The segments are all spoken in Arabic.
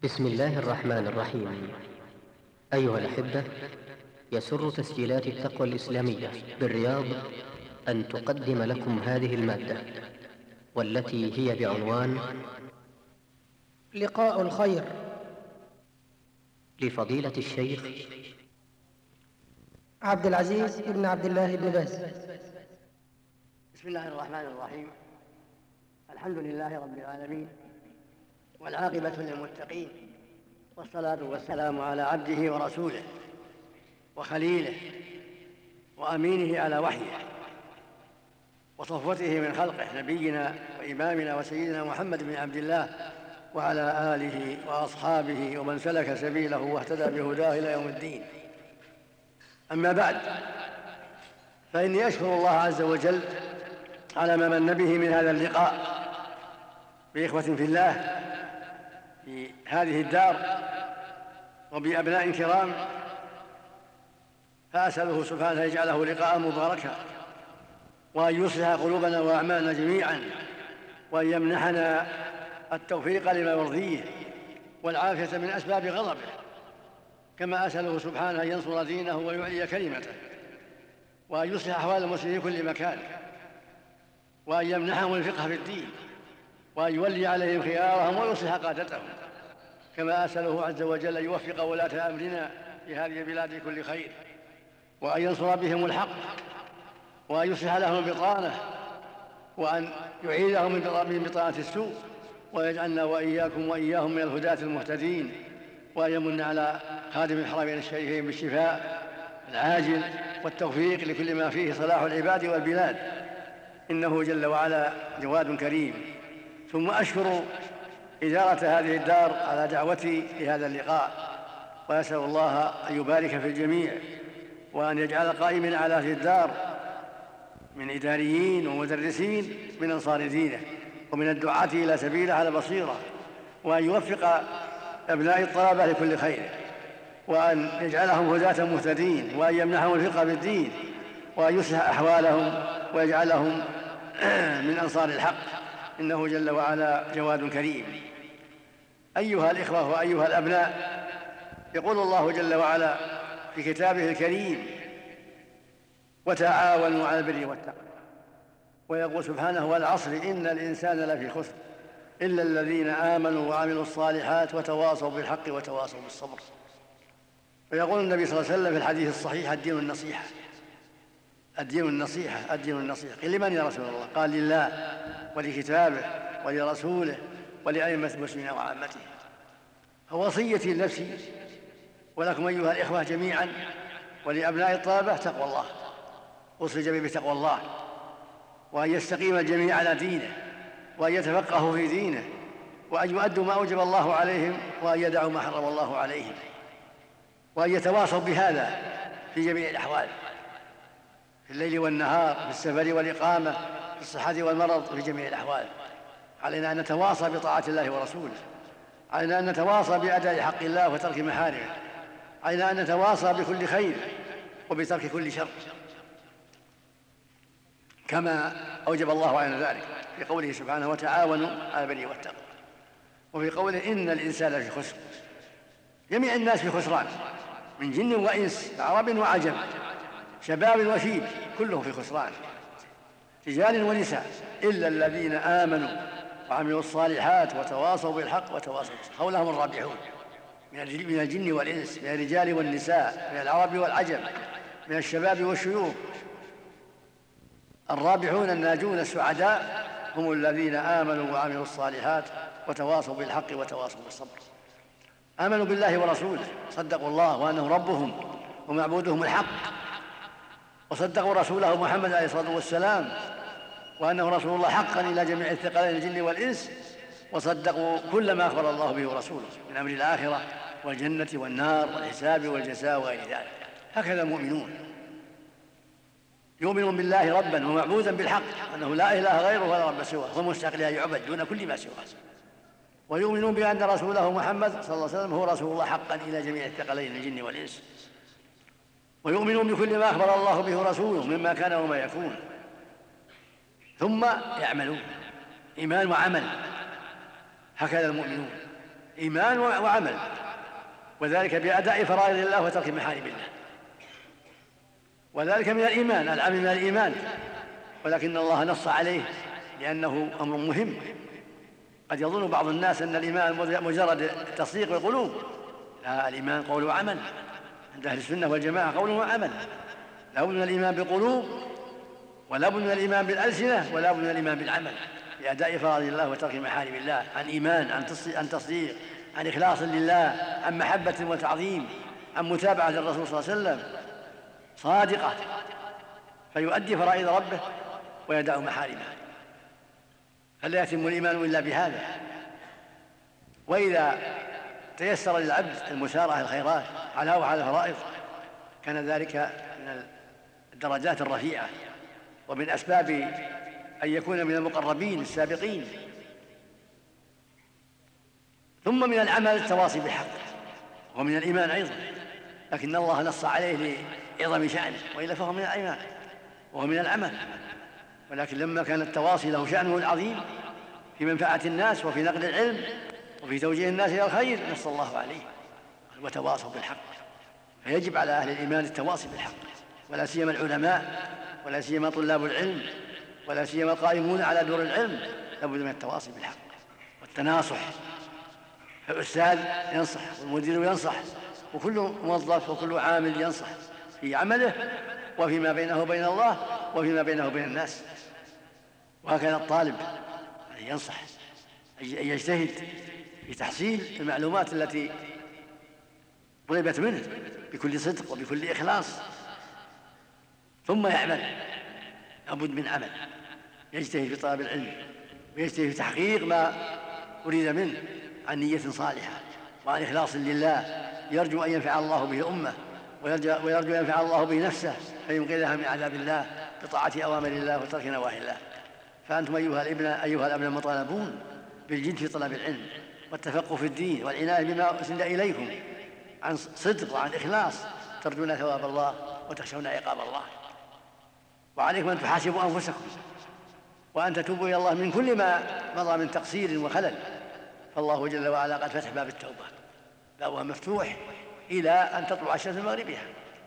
بسم الله الرحمن الرحيم. أيها الأحبة، يسر تسجيلات التقوى الإسلامية بالرياض أن تقدم لكم هذه المادة، والتي هي بعنوان لقاء الخير لفضيلة الشيخ عبد العزيز بن عبد الله بن باز. بسم الله الرحمن الرحيم. الحمد لله رب العالمين، والعاقبة للمتقين، والصلاة والسلام على عبده ورسوله وخليله وأمينه على وحيه وصفوته من خلقه، نبينا وإمامنا وسيدنا محمد بن عبد الله، وعلى آله وأصحابه ومن سلك سبيله واهتدى بهداه إلى يوم الدين. أما بعد، فإني أشكر الله عز وجل على ما من به من هذا اللقاء بإخوة في الله في هذه الدار وبأبناء كرام، فأسأله سبحانه يجعله لقاء مباركا، وأن يصلح قلوبنا وأعمالنا جميعا، وأن يمنحنا التوفيق لما يرضيه والعافية من أسباب غضبه، كما أسأله سبحانه أن ينصر دينه ويعلي كلمته، وأن يصلح أحوال المسلمين في كل مكان، وأن يمنحهم الفقه في الدين، وأن يولي عليهم خيارهم ويصلح قادتهم، كما أسأله عز وجل أن يوفق ولاة أمرنا في هذه البلاد كل خير، وأن ينصر بهم الحق، وأن يصلح لهم البطانة، وأن يعيدهم من بطانة السوء، ويجعلنا وإياكم وإياهم من الهداة المهتدين، وأن يمن على خادم الحرمين الشريفين بالشفاء العاجل والتوفيق لكل ما فيه صلاح العباد والبلاد، إنه جل وعلا جواد كريم. ثم أشكر إدارة هذه الدار على دعوتي لهذا اللقاء، وأسأل الله أن يبارك في الجميع، وأن يجعل قائمين على هذه الدار من إداريين ومدرسين من أنصار دينه، ومن الدعاة إلى سبيله على بصيرة، وأن يوفق أبناء الطلبة لكل خير، وأن يجعلهم هداة مهتدين، وأن يمنحهم الفقه بالدين، وأن يصلح أحوالهم ويجعلهم من أنصار الحق، إنه جل وعلا جواد كريم. أيها الإخوة وأيها الأبناء، يقول الله جل وعلا في كتابه الكريم: وتعاونوا على البر والتقوى. ويقول سبحانه: والعصر إن الإنسان لفي خسر إلا الذين آمنوا وعملوا الصالحات وتواصوا بالحق وتواصوا بالصبر. ويقول النبي صلى الله عليه وسلم في الحديث الصحيح: الدين النصيحة، الدين النصيحة، الدين النصيحة. قيل: لمن يا رسول الله؟ قال: لله ولكتابه ولرسوله ولأئمة المسلمين وعامته. فوصيتي لنفسي ولكم أيها الإخوة جميعا ولأبناء الطلبة تقوى الله، أوصي الجميع بتقوى الله، وأن يستقيم الجميع على دينه، وأن يتفقهوا في دينه، وأن يؤدوا ما أوجب الله عليهم، وأن يدعوا ما حرم الله عليهم، وأن يتواصوا بهذا في جميع الأحوال، في الليل والنهار، في السفر والإقامة، في الصحة والمرض، في جميع الأحوال. علينا أن نتواصى بطاعة الله ورسوله، علينا أن نتواصى بأداء حق الله وترك محارمه، علينا أن نتواصى بكل خير وبترك كل شر، كما أوجب الله علينا ذلك في قوله سبحانه: وتعاونوا على البر والتقوى. وفي قوله: إن الإنسان في خسر. جميع الناس في خسران، من جن وإنس، عرب وعجم، شباب وشيب، كلهم في خسران، رجال ونساء، إلا الذين آمنوا وعملوا الصالحات وتواصوا بالحق وتواصوا بالصبر. هؤلاء هم الرابحون من الجن والإنس، من الرجال والنساء، من العرب والعجم، من الشباب والشيوخ. الرابحون الناجون السعداء هم الذين آمنوا وعملوا الصالحات وتواصوا بالحق وتواصوا بالصبر. آمنوا بالله ورسوله، صدقوا الله وأنه ربهم ومعبودهم الحق، وصدقوا رسوله محمد عليه الصلاة والسلام وأنه رسول الله حقا إلى جميع الثقلين الجن والإنس، وصدقوا كل ما أخبر الله به ورسوله من أمر الآخرة والجنة والنار والحساب والجزاء وغير ذلك. هكذا المؤمنون يؤمنون بالله ربا ومعبودا بالحق، أنه لا إله غيره ولا رب سواه، ومستحق أن يعبد دون كل ما سواه، ويؤمنون بأن رسوله محمد صلى الله عليه وسلم هو رسول الله حقا إلى جميع الثقلين الجن والإنس، ويؤمنون بكل ما أخبر الله به رسوله مما كان وما يكون، ثم يعملون إيمان وعمل. هكذا المؤمنون إيمان وعمل، وذلك بأداء فرائض الله وترك محارم الله، وذلك من الإيمان، العمل من الإيمان، ولكن الله نص عليه لأنه أمر مهم. قد يظن بعض الناس أن الإيمان مجرد تصديق بالقلوب، لا، الإيمان قول وعمل. عند أهل السنة والجماعة قول وعمل، لا بد من الإيمان بالقلوب، ولا بد من الإيمان بالألسنة، ولا بد من الإيمان بالعمل بأداء فرائض الله وترك محارم الله، عن إيمان، عن تصديق، عن إخلاص لله، عن محبة وتعظيم، عن متابعة الرسول صلى الله عليه وسلم صادقة، فيؤدي فرائض ربه ويدع محارمه، فلا يتم الإيمان إلا بهذا. وإذا تيسر للعبد المسارعة الخيرات على الفرائض كان ذلك من الدرجات الرفيعة، ومن أسباب أن يكون من المقربين السابقين. ثم من العمل التواصي بالحق، ومن الإيمان أيضا، لكن الله نص عليه لعظم شأنه، وإلا فهو من الإيمان وهو من العمل. ولكن لما كان التواصي له شأنه العظيم في منفعة الناس وفي نقل العلم وفي توجيه الناس إلى الخير نص الله عليه وتواصوا بالحق. فيجب على أهل الإيمان التواصي بالحق، ولا سيما العلماء، ولا سيما طلاب العلم، ولا سيما القائمون على دور العلم، لابد من التواصي بالحق والتناصح. فالأستاذ ينصح، والمدير ينصح، وكل موظف وكل عامل ينصح في عمله وفيما بينه وبين الله وفيما بينه وبين الناس. وهكذا الطالب ينصح أن يجتهد في تحصيل المعلومات التي طلبت منه بكل صدق وبكل إخلاص، ثم يعمل. لابد من عمل، يجتهد في طلب العلم ويجتهد في تحقيق ما أريد منه عن نية صالحة وعن إخلاص لله، يرجو أن ينفع الله به الأمة، ويرجو أن ينفع الله به نفسه فينقذها من عذاب الله بطاعة أوامر الله وترك نواهي الله. فأنتم أيها الأبناء المطالبون بالجد في طلب العلم والتفقه في الدين والعناية بما أسند إليكم عن صدق وعن إخلاص، ترجون ثواب الله وتخشون عقاب الله. وعليكم أن تحاسبوا أنفسكم وأن تتوبوا إلى الله من كل ما مضى من تقصير وخلل، فالله جل وعلا قد فتح باب التوبة، بابها مفتوح إلى أن تطلع الشمس من مغربها.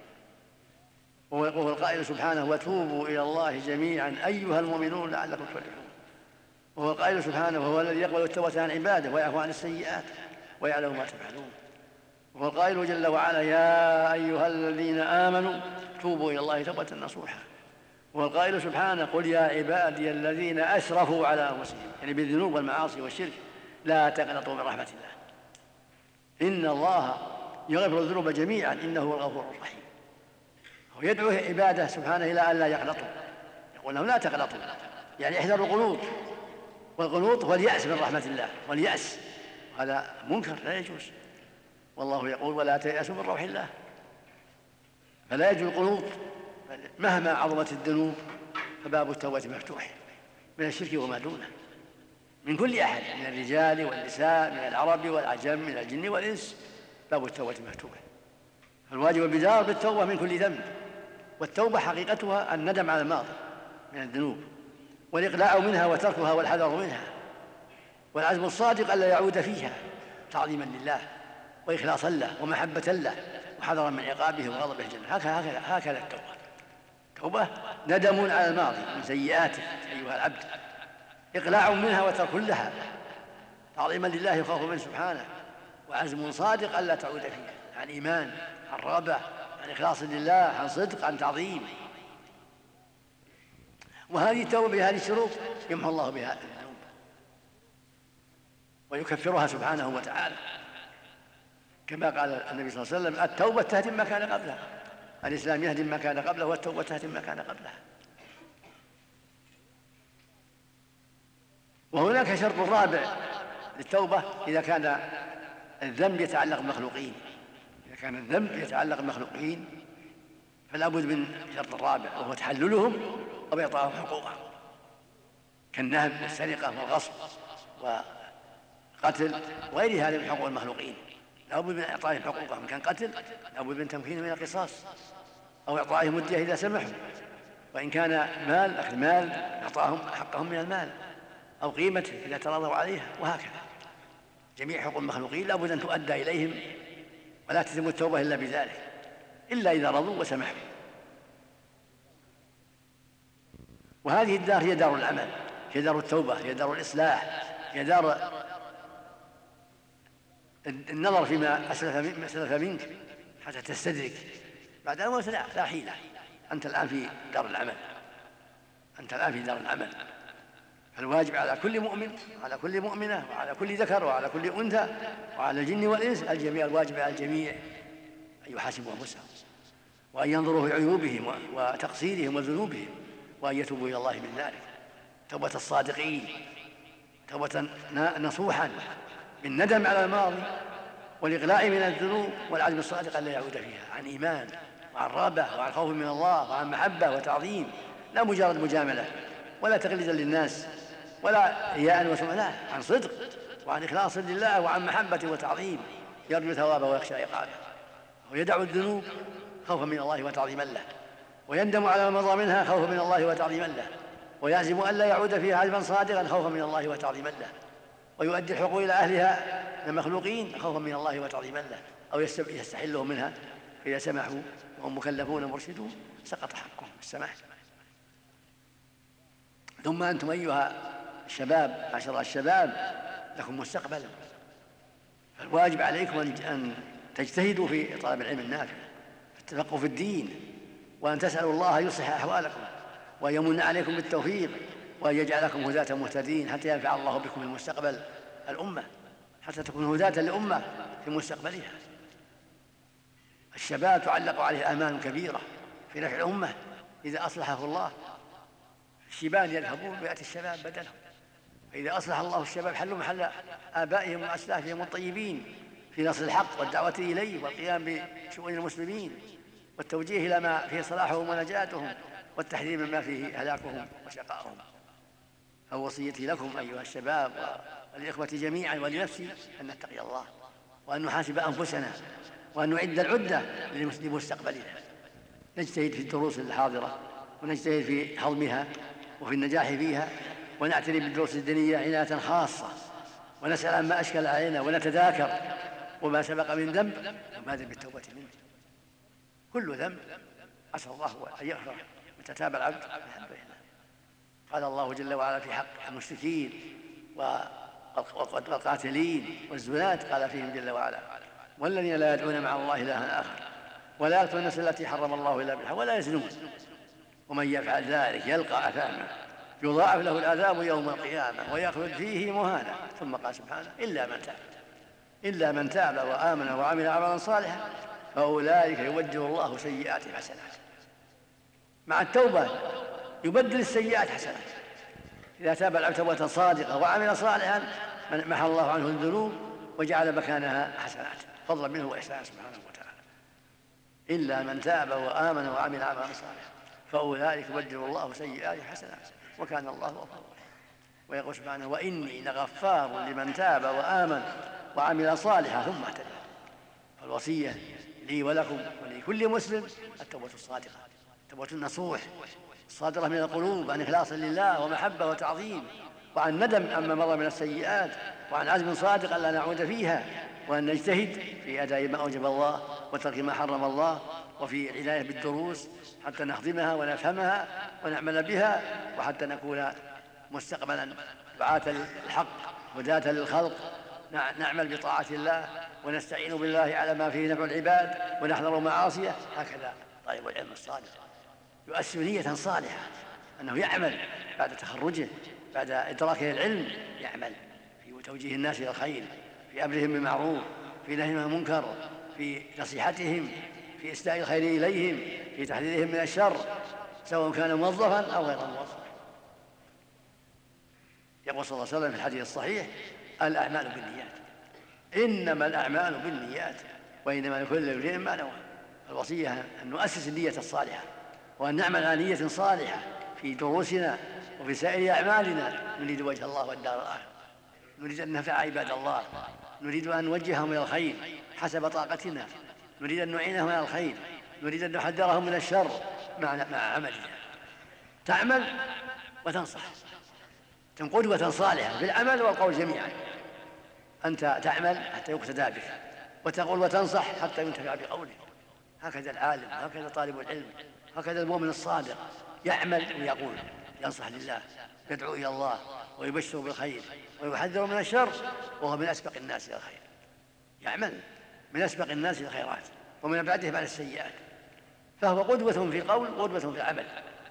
وهو القائل سبحانه: وتوبوا إلى الله جميعا أيها المؤمنون لعلكم تفلحون. وهو القائل سبحانه: وهو الذي يقبل التوبة عن عباده ويعفو عن السيئات ويعلم ما تفعلون. وهو القائل جل وعلا: يا أيها الذين آمنوا توبوا إلى الله توبة نصوحا. وهو القائل سبحانه: قل يا عبادي الذين أسرفوا على أنفسهم، يعني بالذنوب والمعاصي والشرك، لا تقنطوا من رحمة الله إن الله يغفر الذنوب جميعا إنه هو الغفور الرحيم. ويدعو عباده سبحانه إلى أن لا يقنطوا، يقول لهم لا تقنطوا، يعني احذروا القنوط، والقنوط هو اليأس من رحمة الله، واليأس هذا منكر لا يجوز. والله يقول: ولا تيأسوا من روح الله. فلا يجوز القنوط مهما عظمت الذنوب، فباب التوبة مفتوح من الشرك وما دونه، من كل أحد، من الرجال والنساء، من العرب والعجم، من الجن والإنس، باب التوبة مفتوح. فالواجب البدار بالتوبة من كل ذنب، والتوبة حقيقتها الندم على الماضي من الذنوب، والإقلاع منها وتركها والحذر منها، والعزم الصادق ألا يعود فيها تعظيما لله وإخلاصا له ومحبة له وحذرا من عقابه وغضبه جل. هكذا التوبة ندم على الماضي من سيئاته أيها العبد، إقلاع منها وترك لها تعظيما لله يخاف منه سبحانه، وعزم صادق ألا تعود فيها، عن إيمان، عن رغبة، عن إخلاص لله، عن صدق، عن تعظيم. وهذه التوبة بهذه الشروط يمحو الله بها الذنوب ويكفرها سبحانه وتعالى، كما قال النبي صلى الله عليه وسلم: التوبة تهدم ما كان قبلها. الإسلام يهدم ما كان قبله، والتوبة تهدم ما كان قبلها. وهناك شرط رابع للتوبة إذا كان الذنب يتعلق بالمخلوقين. إذا كان الذنب يتعلق بالمخلوقين فلا بد من شرط رابع، وهو تحللهم وإعطائهم حقوقهم، كالنهب والسرقة والغصب وقتل وغير هذا من حقوق المخلوقين. لا بد من إعطائهم حقوقهم، كان قتل لا بد من تمكينهم من القصاص، أو إعطائهم الدية إذا سمحوا، وإن كان مال أخذ مال إعطائهم حقهم من المال أو قيمته إذا تراضوا عليها، وهكذا جميع حقوق المخلوقين لا بد أن تؤدى إليهم، ولا تتم التوبة إلا بذلك، إلا إذا رضوا وسمحوا. وهذه الدار هي دار العمل، هي دار التوبة، هي دار الإصلاح، هي دار النظر فيما أسلف منك حتى تستدرك. بعد الموت لا حيلة، أنت الآن في دار العمل، أنت الآن في دار العمل. فالواجب على كل مؤمن وعلى كل مؤمنة وعلى كل ذكر وعلى كل أنثى وعلى الجن والإنس الجميع، الواجب على الجميع أن يحاسبوا أنفسهم، وأن ينظروا في عيوبهم وتقصيرهم وذنوبهم، وأن يتوبوا إلى الله من ذلك توبة الصادقين، توبة نصوحا بالندم على الماضي والإقلاع من الذنوب والعزم الصادق أن لا يعود فيها، عن إيمان وعن رغبة وعن خوف من الله وعن محبة وتعظيم، لا مجرد مجاملة ولا تقليدا للناس ولا رياء وسمعة، لا، عن صدق وعن إخلاص لله وعن محبة وتعظيم، يرجو ثوابه ويخشى عقابه، ويدع الذنوب خوفا من الله وتعظيما له، ويندم على ما مضى منها خوفا من الله وتعظيما له، ويعزم أن لا يعود فيها عزما صادقا خوفا من الله وتعظيما له، ويؤدي الحقوق إلى أهلها المخلوقين خوفا من الله وتعظيما له، أو يستحلهم منها إذا سمحوا وهم مكلفون مرشدون سقط حقهم السماح. ثم أنتم أيها الشباب، معشر الشباب، لكم مستقبل، فالواجب عليكم أن تجتهدوا في طلب العلم النافع، التفقه في الدين، وأن تسألوا الله يصلح أحوالكم وأن يمن عليكم بالتوفيق وأن يجعلكم هداة مهتدين حتى ينفع الله بكم المستقبل الأمة، حتى تكون هداة للأمة في مستقبلها. الشباب تعلق عليه آمال كبيرة في نفع الأمة إذا أصلحه الله. الشيبان يذهبون ويأتي الشباب بدلهم، فإذا أصلح الله الشباب حلوا محل آبائهم وأسلافهم الطيبين في نصر الحق والدعوة إليه والقيام بشؤون المسلمين والتوجيه إلى ما فيه صلاحهم ونجاتهم والتحذير مما فيه هلاكهم وشقائهم. فوصيتي لكم أيها الشباب والإخوة جميعا ولنفسي أن نتقي الله وأن نحاسب أنفسنا وأن نعد العدة لمستقبلنا، نجتهد في الدروس الحاضرة ونجتهد في هضمها وفي النجاح فيها، ونعتني بالدروس الدينية عناية خاصة، ونسأل عما أشكل علينا ونتذاكر وما سبق من ذنب ونبادر بالتوبة منه. كل ذنب عسى الله أن يغفر متى تاب العبد بحبه الله. قال الله جل وعلا في حق المشركين والقاتلين والزنات، قال فيهم جل وعلا: والذين لا يدعون مع الله إلها آخر ولا يقتلون النفس التي حرم الله إلا بالحق ولا يزنون ومن يفعل ذلك يلقى أثاما يضاعف له العذاب يوم القيامة ويخلد فيه مهانا. ثم قال سبحانه: إلا من تاب وآمن وعمل عملا صالحا فأولئك يبدل الله سيئاتهم حسنات. مع التوبة يبدل السيئات حسنات. إذا تاب العبد توبة صادقة وعمل صالحا محى الله عنه الذنوب وجعل مكانها حسنات فضلا منه وإحسانا سبحانه وتعالى. إلا من تاب وآمن وعمل عملا صالحا فأولئك يبدل الله سيئاتهم حسنات وكان الله غفورا رحيما. ويقول سبحانه: وإني لغفار لمن تاب وآمن وعمل صالحا ثم اهتدى. فالوصية لي ولكم ولكل مسلم التوبة الصادقة، التوبة النصوح الصادرة من القلوب عن إخلاص لله ومحبة وتعظيم، وعن ندم عما مضى من السيئات، وعن عزم صادق ألا نعود فيها، وأن نجتهد في أداء ما أوجب الله وترك ما حرم الله، وفي العناية بالدروس حتى نخدمها ونفهمها ونعمل بها، وحتى نكون مستقبلا دعاة الحق هداة للخلق، نعمل بطاعة الله ونستعين بالله على ما فيه نفع العباد ونحذر معاصيه. هكذا طالب العلم الصالح يؤسس نية صالحة أنه يعمل بعد تخرجه، بعد إدراكه العلم، يعمل في توجيه الناس إلى الخير، في أمرهم بالمعروف، في نهيهم عن المنكر، في نصيحتهم، في إسداء الخير إليهم، في تحذيرهم من الشر، سواء كان موظفا أو غير موظف. يقول صلى الله عليه وسلم في الحديث الصحيح: الأعمال بالنيات، إنما الأعمال بالنيات وإنما لكل امرئ ما نوى. الوصية أن نؤسس النية الصالحة وأن نعمل على نية صالحة في دروسنا وفي سائر أعمالنا، نريد وجه الله والدار الآخرة، نريد أن ننفع عباد الله، نريد أن نوجههم إلى الخير حسب طاقتنا، نريد أن نعينهم على الخير، نريد أن نحذرهم من الشر مع عملنا. تعمل وتنصح، تكون قدوة صالحة في العمل والقول جميعا، أنت تعمل حتى يقتدى بك، وتقول وتنصح حتى ينتفع بقولك. هكذا العالم، هكذا طالب العلم، هكذا المؤمن الصادق، يعمل ويقول، ينصح لله، يدعو إلى الله ويبشر بالخير ويحذر من الشر، وهو من أسبق الناس إلى الخير. يعمل من أسبق الناس إلى الخيرات ومن أبعدهم عن السيئات، فهو قدوة في قول وقدوة في عمل،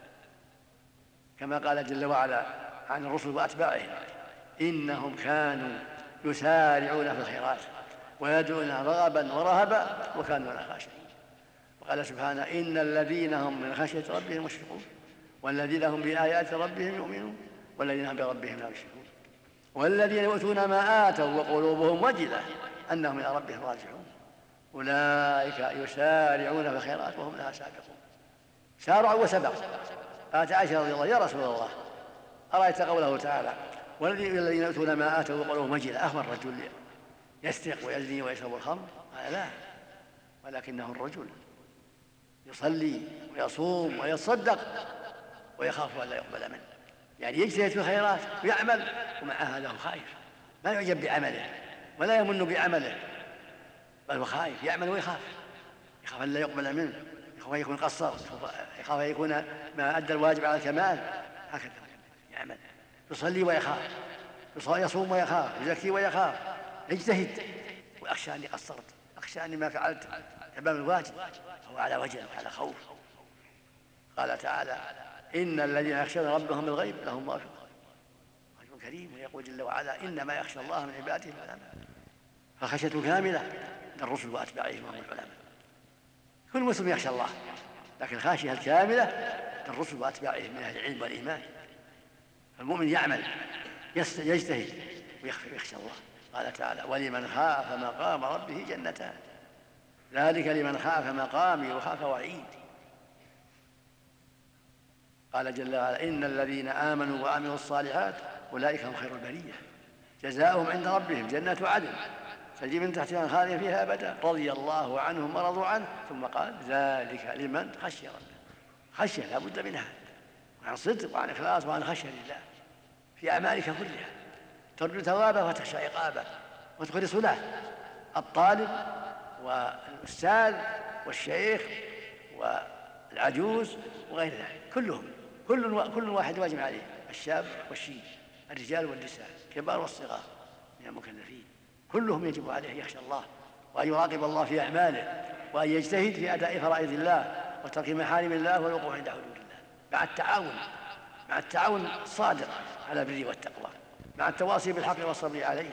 كما قال جل وعلا عن الرسل وأتباعهم: إنهم كانوا يسارعون في الخيرات ويدعون رغبا ورهبا وكانوا لنا خاشعين. وقال سبحانه: إن الذين هم من خشية ربهم مشفقون والذين هم بآيات ربهم يؤمنون والذين هم بربهم لا يشركون والذين يؤتون ما آتوا وقلوبهم وجلة أنهم إلى ربهم راجعون أولئك يسارعون في الخيرات وهم لها سابقون. سارعوا وسبقوا. قالت عائشة رضي الله: يا رسول الله، أرأيت قوله تعالى: والذين يؤتون ما آتوا وقلوبهم وجلة، أهو الرجل يسرق ويزني ويشرب الخمر؟ قال: لا، ولكنه الرجل يصلي ويصوم ويتصدق ويخاف أن لا يقبل منه، يعني يجتهد في الخيرات ويعمل ومع هذا هو خائف، ما يعجب بعمله ولا يمن بعمله، بل هو خائف، يعمل ويخاف، يخاف أن لا يقبل منه، يخاف أن يكون قصر، يخاف أن يكون ما أدى الواجب على الكمال. هكذا يعمل، يصلي ويخاف، يصوم ويخاف، يزكي ويخاف، يجتهد وأخشى أني قصرت، أخشى أني ما فعلت تمام الواجب، هو على وجل وعلى خوف. قال تعالى: إن الذين يخشون ربهم بالغيب لهم مغفرة أجر كريم. ويقول جل وعلا: إنما يخشى الله من عباده العلماء. فخشية كاملة للرسل وأتباعهم وهم العلماء. كل مسلم يخشى الله، لكن الخاشية الكاملة للرسل وأتباعهم من أهل العلم والإيمان. المؤمن يعمل يجتهد ويخشى الله. قال تعالى: ولمن خاف مقام ربه جنتان، ذلك لمن خاف مقامي وخاف وعيد. قال جل وعلا: إن الذين آمنوا وعملوا الصالحات أولئك هم خير البرية جزاؤهم عند ربهم جنات عدن تجري من تحتها الأنهار فيها أبدا رضي الله عنهم ورضوا عنه. ثم قال: ذلك لمن خشي ربه. خشية لا بد منها، عن صدق وعن إخلاص وعن خشية لله في أعمالك كلها، ترجو ثوابه وتخشى عقابه وتخلص له. الطالب والأستاذ والشيخ والعجوز وغير ذلك كل واحد واجب عليه، الشاب والشيخ، الرجال والنساء، الكبار والصغار من المكلفين، كلهم يجب عليه يخشى الله وأن يراقب الله في أعماله وأن يجتهد في أداء فرائض الله وترك محارم الله والوقوف عند حدود الله، مع التعاون الصادق على البر والتقوى، مع التواصي بالحق والصبر عليه.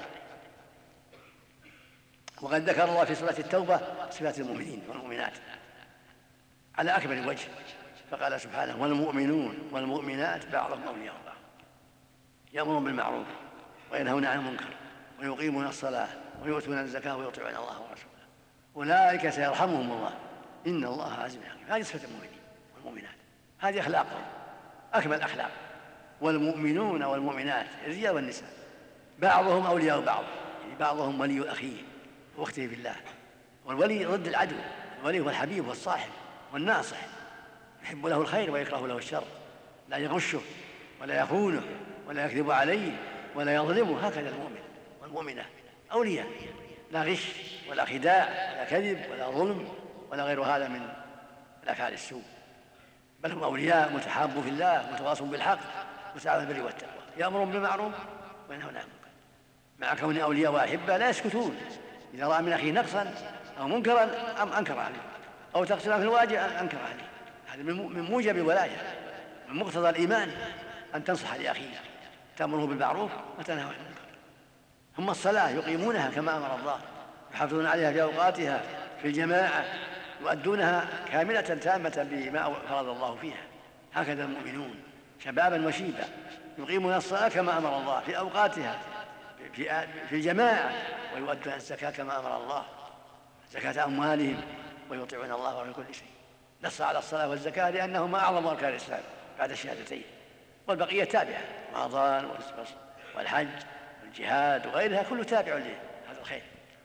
وقد ذكر الله في سورة التوبة صفات المؤمنين والمؤمنات على أكمل وجه، فقال سبحانه: والمؤمنون والمؤمنات بعضهم أولياء بعض يأمرون بالمعروف وينهون عن المنكر ويقيمون الصلاة ويؤتون الزكاة ويطيعون الله ورسوله أولئك سيرحمهم الله إن الله عزيز حكيم. هذه صفة المؤمنين والمؤمنات، هذه أخلاقهم أكمل أخلاق. والمؤمنون والمؤمنات الرجال والنساء بعضهم أولياء بعض، يعني بعضهم ولي أخيه واخته بالله، والولي ضد العدو. الولي هو الحبيب والصاحب والناصح، يحب له الخير ويكره له الشر، لا يغشه ولا يخونه ولا يكذب عليه ولا يظلمه. هكذا المؤمن والمؤمنة أولياء، لا غش ولا خداع ولا كذب ولا ظلم ولا غير هذا من الأفعال السوء، بل هم أولياء متحابون في الله متواصون بالحق متعاونون بالبر والتقوى، يأمرون بالمعروف وينهون عن المنكر، مع كون أولياء وأحبة لا يسكتون. إذا رأى من أخيه نقصا أو منكرا أنكر عليه، أو تقصيرا في الواجب أنكر عليه. هذا من موجب الولاية، من مقتضى الإيمان أن تنصح لأخيك، تأمره بالمعروف وتنهى عن المنكر. هم الصلاة يقيمونها كما أمر الله، يحافظون عليها في أوقاتها في الجماعة، يؤدونها كاملة تامة بما فرض الله فيها. هكذا المؤمنون شبابا وشيبا يقيمون الصلاة كما أمر الله في أوقاتها في الجماعة، ويؤدون الزكاة كما أمر الله زكاة أموالهم، ويطيعون الله في كل شيء. نص على الصلاة والزكاة لأنهما أعظم أركان الإسلام بعد الشهادتين، والبقية تابعة، رمضان والحج والجهاد وغيرها كله تابع لهذا الخير.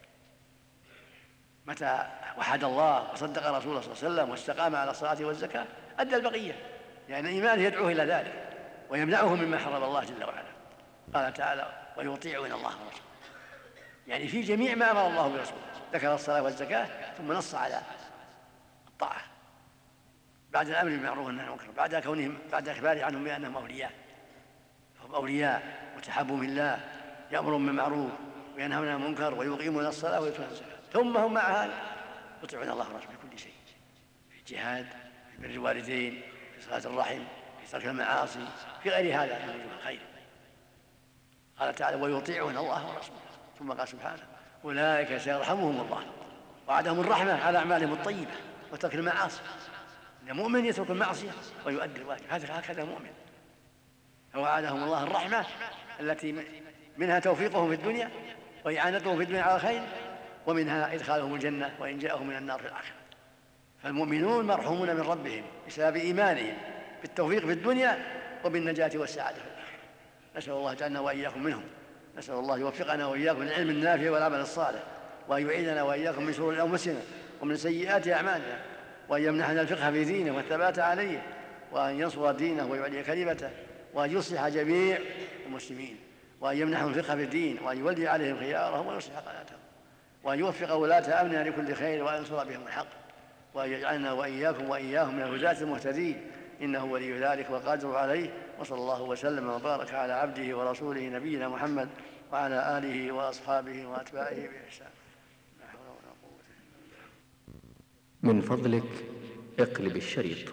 متى وحد الله وصدق رسوله صلى الله عليه وسلم واستقام على الصلاة والزكاة أدى البقية، لأن إيمانه يدعوه إلى ذلك ويمنعه مما حرم الله جل وعلا. قال تعالى: ويطيعون الله ورسوله، يعني في جميع ما أمر الله برسوله، ذكر الصلاة والزكاة ثم نص على الطاعة بعد الأمر بالمعروف والنهي عن المنكر، بعد إخباره عنهم بأنهم أولياء، فهم أولياء متحابون بالله، يأمرون بالمعروف وينهون عن المنكر ويقيمون الصلاة ويؤتون الزكاة، ثم هم مع هذا يطيعون الله ورسوله في كل شيء، في الجهاد، في بر الوالدين، في صلاة الرحم، في ترك المعاصي، في غير هذا من وجوه الخير. قال تعالى ويطيعون الله ورسوله، ثم قال سبحانه أولئك سيرحمهم الله، وعدهم الرحمة على أعمالهم الطيبة وترك المعاصي. إن مؤمن يترك المعصية ويؤدي الواجب، هكذا مؤمن. فوعدهم الله الرحمة التي منها توفيقهم في الدنيا وإعانتهم في الدنيا على الخير، ومنها إدخالهم الجنة وإن جاءهم من النار في الآخرة. فالمؤمنون مرحومون من ربهم بسبب إيمانهم بالتوفيق في الدنيا وبالنجاة والسعادة في الآخرة. نسأل الله جعلنا وإياكم منهم. نسأل الله يوفقنا وإياكم للعلم النافع والعمل الصالح، وأن يعيذنا وإياكم من شرور أنفسنا ومن سيئات أعمالنا، وأن يمنحنا الفقه في دينه والثبات عليه، وأن ينصر دينه ويعلي كلمته، وأن يصلح جميع المسلمين، وأن يمنحهم الفقه في الدين، وأن يولي عليهم خيارهم ويصلح قناتهم، وأن يوفق ولاة أمرنا لكل خير وأن ينصر بهم الحق، وأن يجعلنا وإياكم وإياهم من الهداة المهتدين، إنه ولي ذلك والقادر عليه. وصلى الله وسلم وبارك على عبده ورسوله نبينا محمد وعلى آله وأصحابه وأتباعه بإحسان. لا حول ولا قوة إلا بالله. من فضلك اقلب الشريط.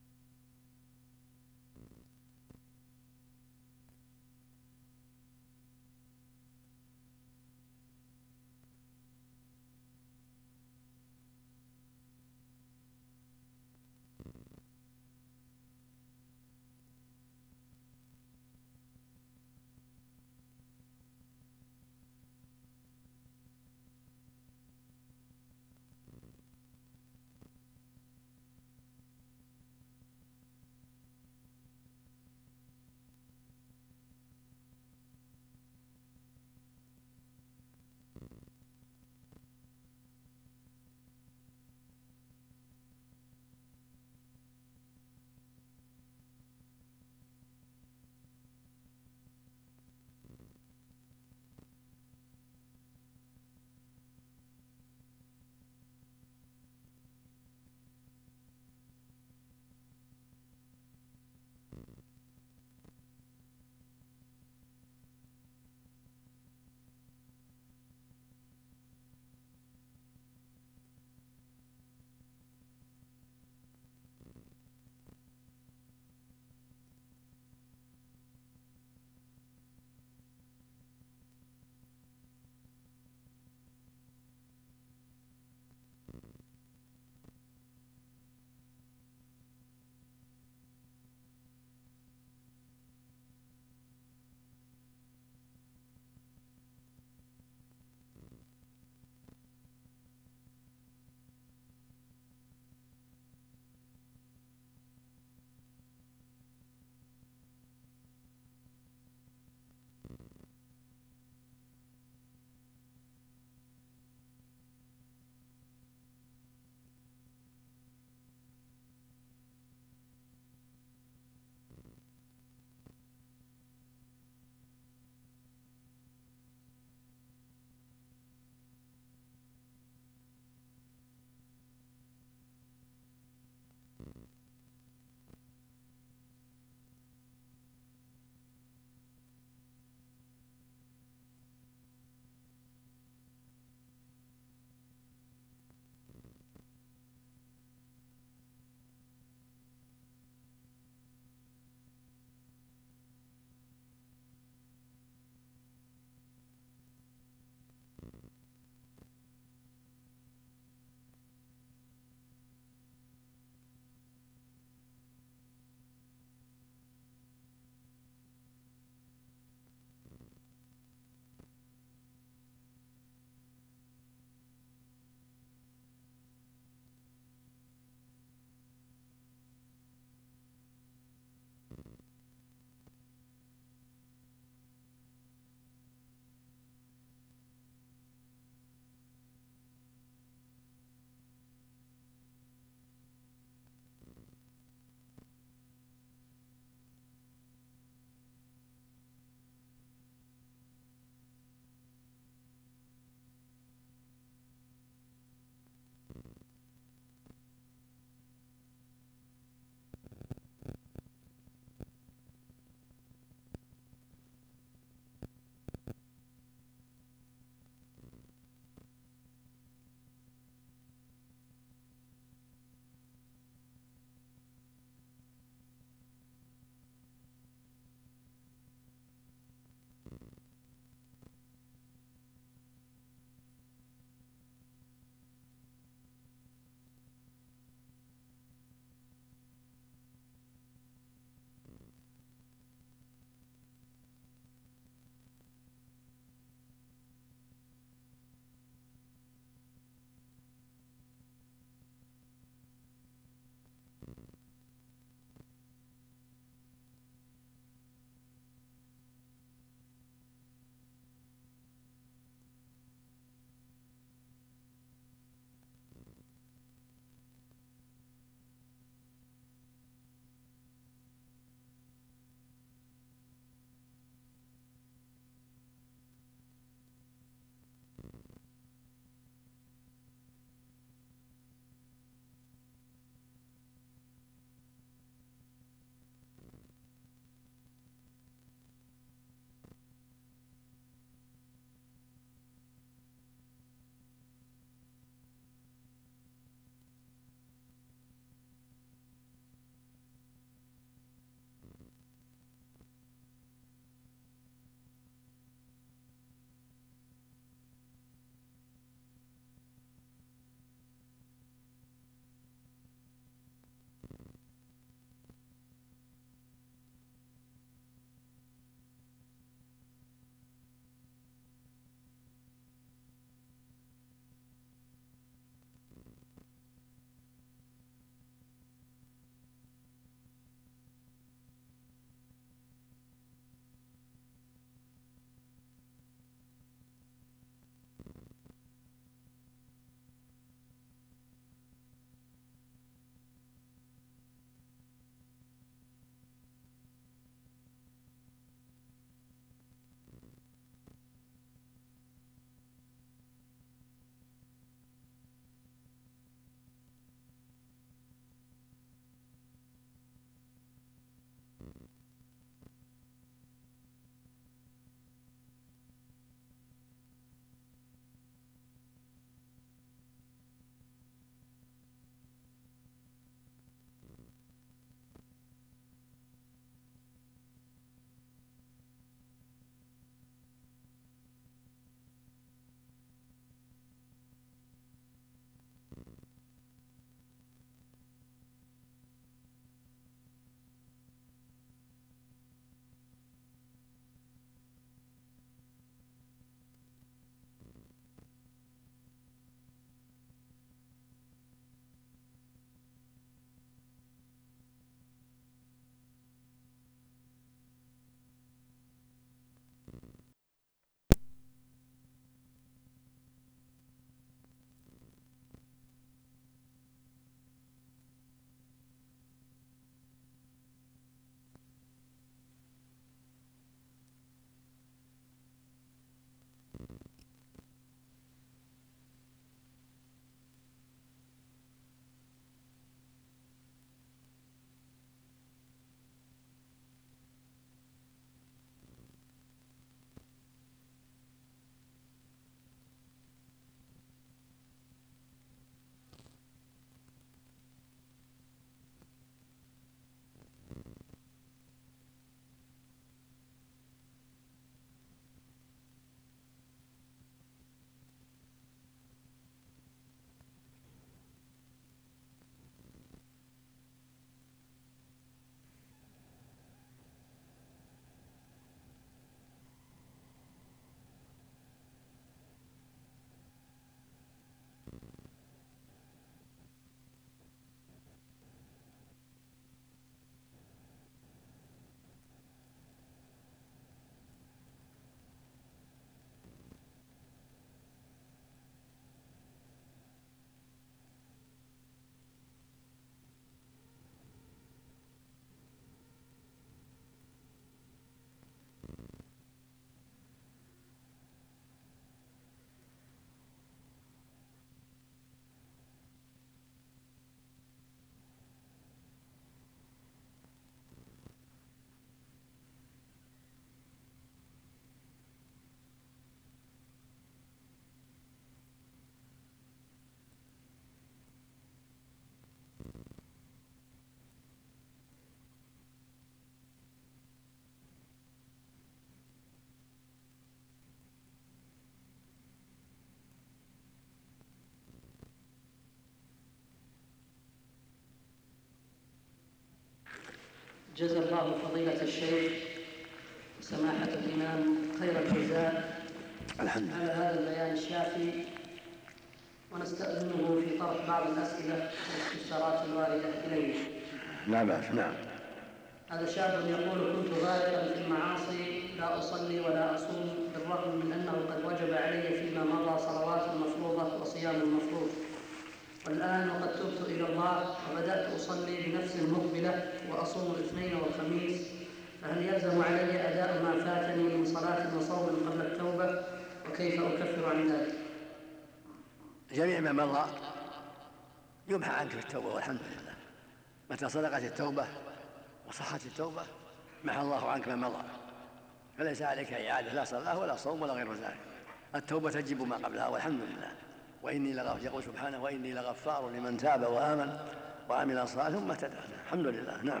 جزا الله فضيلة الشيخ سماحة الإمام خير الجزاء الحمد على هذا البيان الشافي، ونستأذنه في طرح بعض الأسئلة والاستفسارات الواردة إليه. لا بأس. نعم. هذا شاب يقول: كنت غارقا في المعاصي، لا أصلي ولا أصوم، بالرغم من أنه قد وجب علي فيما مضى صلوات مفروضة وصيام مفروض، والآن وقد تبت إلى الله وبدأت أصلي بنفس مقبلة وأصوم الاثنين والخميس، فهل يلزم علي أداء ما فاتني من صلاة وصوم قبل التوبة؟ وكيف أكفر عن ذلك؟ جميع ما مضى يمحى عنك في التوبة والحمد لله. متى صدقت التوبة وصحت التوبة محى الله عنك ما مضى، فليس عليك إعادة لا صلاة ولا صوم ولا غير ذلك. التوبة تجب ما قبلها والحمد لله. يقول سبحانه: وإني لغفار لمن تاب وآمن وعمل صالحا ثم اهتدى. الحمد لله. نعم.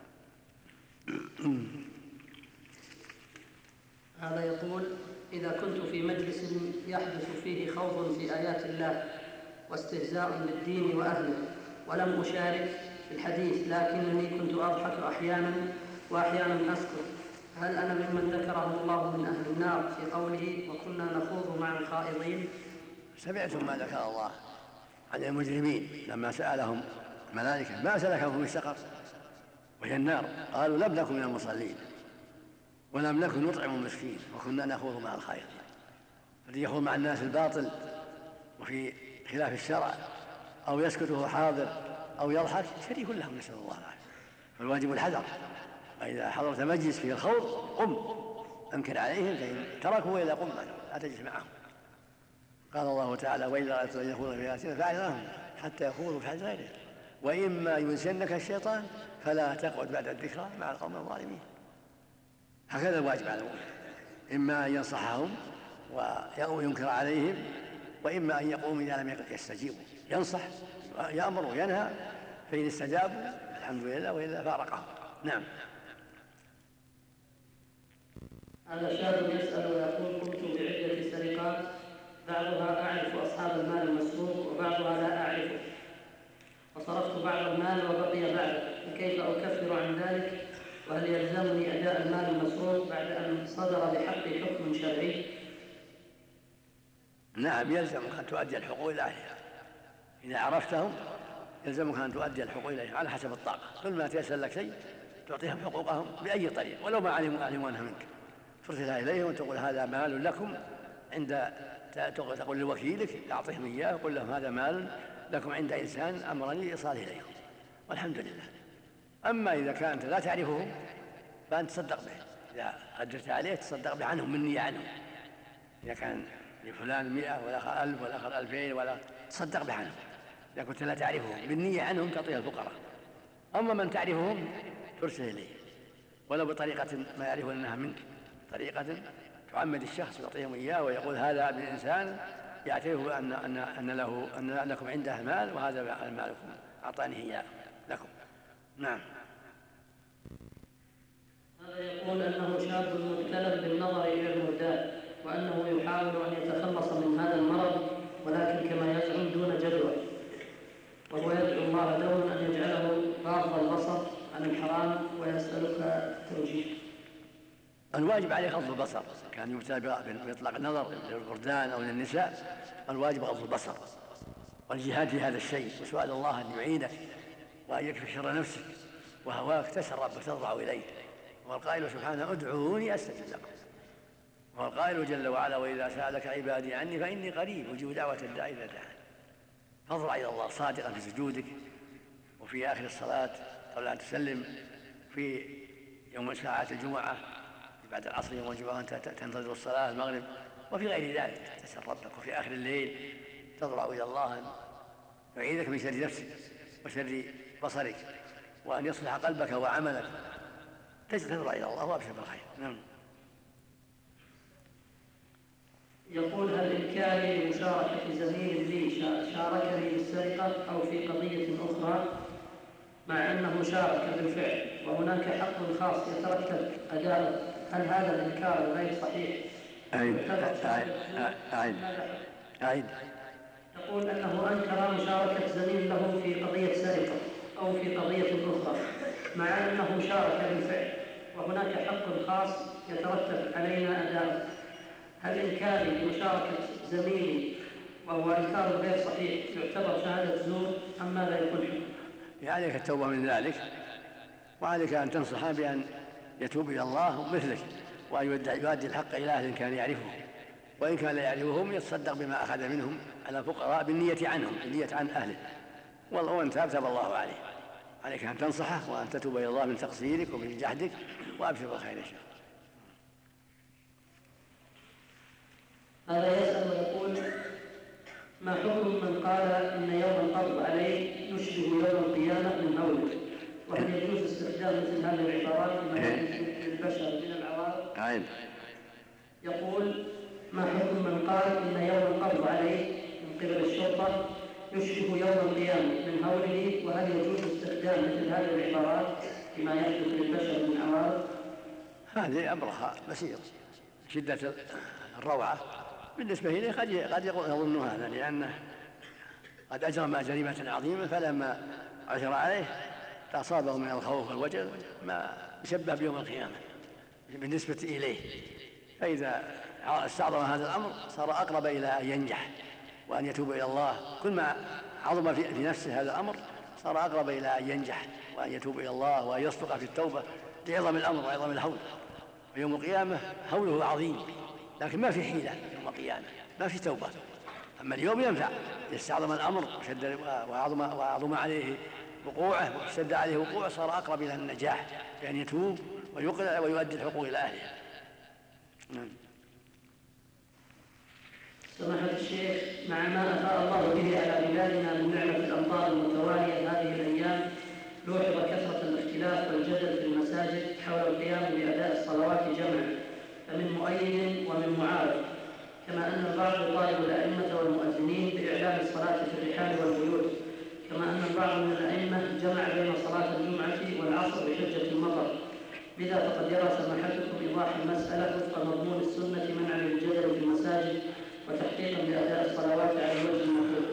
هذا يقول: إذا كنت في مجلس يحدث فيه خوض في آيات الله واستهزاء بالدين وأهله، ولم أشارك في الحديث لكنني كنت أضحك أحيانا وأحيانا أسكت، هل أنا ممن ذكره الله من أهل النار في قوله: وكنا نخوض مع الخائضين؟ سمعتم ما ذكر الله عن المجرمين لما سألهم الملائكة: ما سلككم في سقر؟ وهي النار. قالوا: لم نكن من المصلين ولم نكن نطعم المسكين وكنا نخوض مع الخائضين. الذي يخوض مع الناس الباطل وفي خلاف الشرع أو يسكت وهو حاضر أو يضحك شريك لهم، نسأل الله العافية. فالواجب الحذر، فإذا حضرت مجلس فيه الخوض قم أنكر عليهم، فإن تركوا وإلا قم لا تجلس معهم. قال الله تعالى: وإذا رأيت الذين يخوضون في آياتنا فأعرض حتى يخوضوا في حديث غيره، وإما ينسينك الشيطان فلا تقعد بعد الذكرى مع القوم الظالمين. هكذا الواجب على المؤمن، إما أن ينصحهم وينكر عليهم، وإما أن يقوم إذا لم يستجيبوا ينصح يأمر وينهى، فإن استجابوا الحمد لله وإلا فارقهم. نعم. هذا شاب يسأل ويقول: كنت بعدة سرقات، بعضها أعرف أصحاب المال المسروق وبعضها لا أعرفه، وصرفت بعض المال وبقي بعض، فكيف أكفر عن ذلك؟ وهل يلزمني أداء المال المسروق بعد أن صدر بحقي حكم شرعي؟ نعم، يلزمك أن تؤدي الحقوق إلى أهلها. إذا عرفتهم يلزمك أن تؤدي الحقوق إليهم على حسب الطاقة. كل ما تيسر لك شيء تعطيهم حقوقهم بأي طريق، ولو ما علموا أنها منك، ترسلها إليهم وتقول: هذا مال لكم، عند تقول لوكيلك أعطيهم إياه وقل لهم: هذا مال لكم عند إنسان أمرني بإيصاله إليكم، والحمد لله. أما إذا كانت لا تعرفهم فأنت تصدق به، إذا قدرت عليه تصدق به عنهم من نية عنهم. إذا كان لفلان 100 والآخر 1000 والآخر 2000 ولا تصدق به عنهم. إذا كنت لا تعرفهم بالنية عنهم تعطيها الفقراء. أما من تعرفهم ترسل إليه ولو بطريقة ما يعرفون أنها منك، طريقة تعمد الشخص ويعطيهم إياه ويقول: هذا ابن إنسان يعترف أن لكم عنده مال، وهذا مالكم أعطاني إياه لكم. نعم. هذا يقول أنه شاب مبتلى بالنظر إلى المرداد، وأنه يحاول أن يتخلص من هذا المرض، ولكن كما يزعم دون جدوى، وهو يدعو الله دوما أن يجعله غاض البصر عن الحرام، ويسألك التوجيه. الواجب عليه غض البصر، كان يبتلى بإطلاق النظر للبردان أو للنساء، الواجب غض البصر والجهاد في هذا الشيء، وسؤال الله أن يعينك وأن يكفي شر نفسك وهواك، تسأل ربك تضرع إليه. والقائل سبحانه: ادعوني أستجب لكم. والقائل جل وعلا: وإذا سألك عبادي عني فإني قريب أجيب دعوة الداعي إذا دعان. فاضرع إلى الله صادقا في سجودك، وفي آخر الصلاة قبل أن تسلم، في يوم ساعات الجمعة بعد العصر يوم الجمعة أنت تنتظر الصلاة المغرب، وفي غير ذلك تسأل ربك، وفي آخر الليل تضرع إلى الله أن يعيذك من شر نفسك وشر بصرك، وأن يصلح قلبك وعملك، تضرع إلى الله وأبشر بالخير. نعم. يقول: هل إمكاني لمشاركة زميل لي شاركني بالسرقة أو في قضية أخرى مع أنه شارك بالفعل وهناك حق خاص يترتب أداؤه، هل هذا الإنكار غير صحيح؟ أعيد. يقول أنه أنكر مشاركة زميل له في قضية سرقة أو في قضية أخرى، مع أنه شارك بالفعل وهناك حق خاص يترتب علينا أداؤه، هل إنكاري بمشاركة زميلي وهو إنكار غير صحيح يعتبر شهادة زور أم ماذا يكون حكمه؟ عليك التوبة من ذلك، وعليك أن تنصحه بأن يتوب إلى الله مثلك، وأن يؤدي الحق إلى أهل كان يعرفهم، وإن كان لا يعرفهم يتصدق بما أخذ منهم على الفقراء بالنية عنهم، بالنية عن أهله، وإن تاب تاب الله عليه. عليك أن تنصحه وأن تتوب إلى الله من تقصيرك ومن جهدك، وأبشر بالخير إن شاء الله. هذا يسأل ويقول: ما حكم من قال إن يوم القبض عليه يشبه يوم القيامة من هوله، وهل يجوز استخدام مثل هذه العبارات للبشر من العوارض؟ يقول: ما حكم من قال إن يوم القبض عليه من قبل الشرطة يشبه يوم القيامة من هوله، وهل يجوز استخدام مثل هذه العبارات فيما يحدث للبشر من عوارض؟ هذه أمرها بسيط، شدة الروعة بالنسبة إليه قد يظن هذا، لأنه قد أجرم جريمة عظيمة، فلما عثر عليه أصابه من الخوف والوجل ما يشبه بيوم القيامة بالنسبة إليه، فإذا استعظم هذا الأمر صار أقرب إلى أن ينجح وأن يتوب إلى الله. كل ما عظم في نفسه هذا الأمر صار أقرب إلى أن ينجح وأن يتوب إلى الله وأن يصدق في التوبة لعظم الأمر وعظم الهول. ويوم القيامة هوله عظيم، لكن ما في حيلة يوم القيامة، ما في توبة. أما اليوم ينفع، استعظم الأمر وعظم عليه وقوعه واشتد عليه وقوعه، صار أقرب إلى النجاح بأن يتوب ويقلع ويؤدي الحقوق إلى أهلها. سماحة الشيخ، مع ما أفاء الله به على بلادنا من نعمة الأمطار المتوالية هذه الأيام، لوحظ كثرة الاختلاف والجدل في المساجد حول القيام بأداء الصلوات جمعا، فمن مؤيد ومن معارض، كما أن البعض يطالب الأئمة والمؤذنين بإعلان الصلاة في الرحال والبيوت، كما أن البعض من الأئمة جمع بين صلاة الجمعة والعصر بحجة المطر. لذا فقد يرى سماحتكم إيضاح المسألة وفق مضمون السنة منعا للجدل في المساجد وتحقيقا لأداء الصلوات على الوجه المطلوب.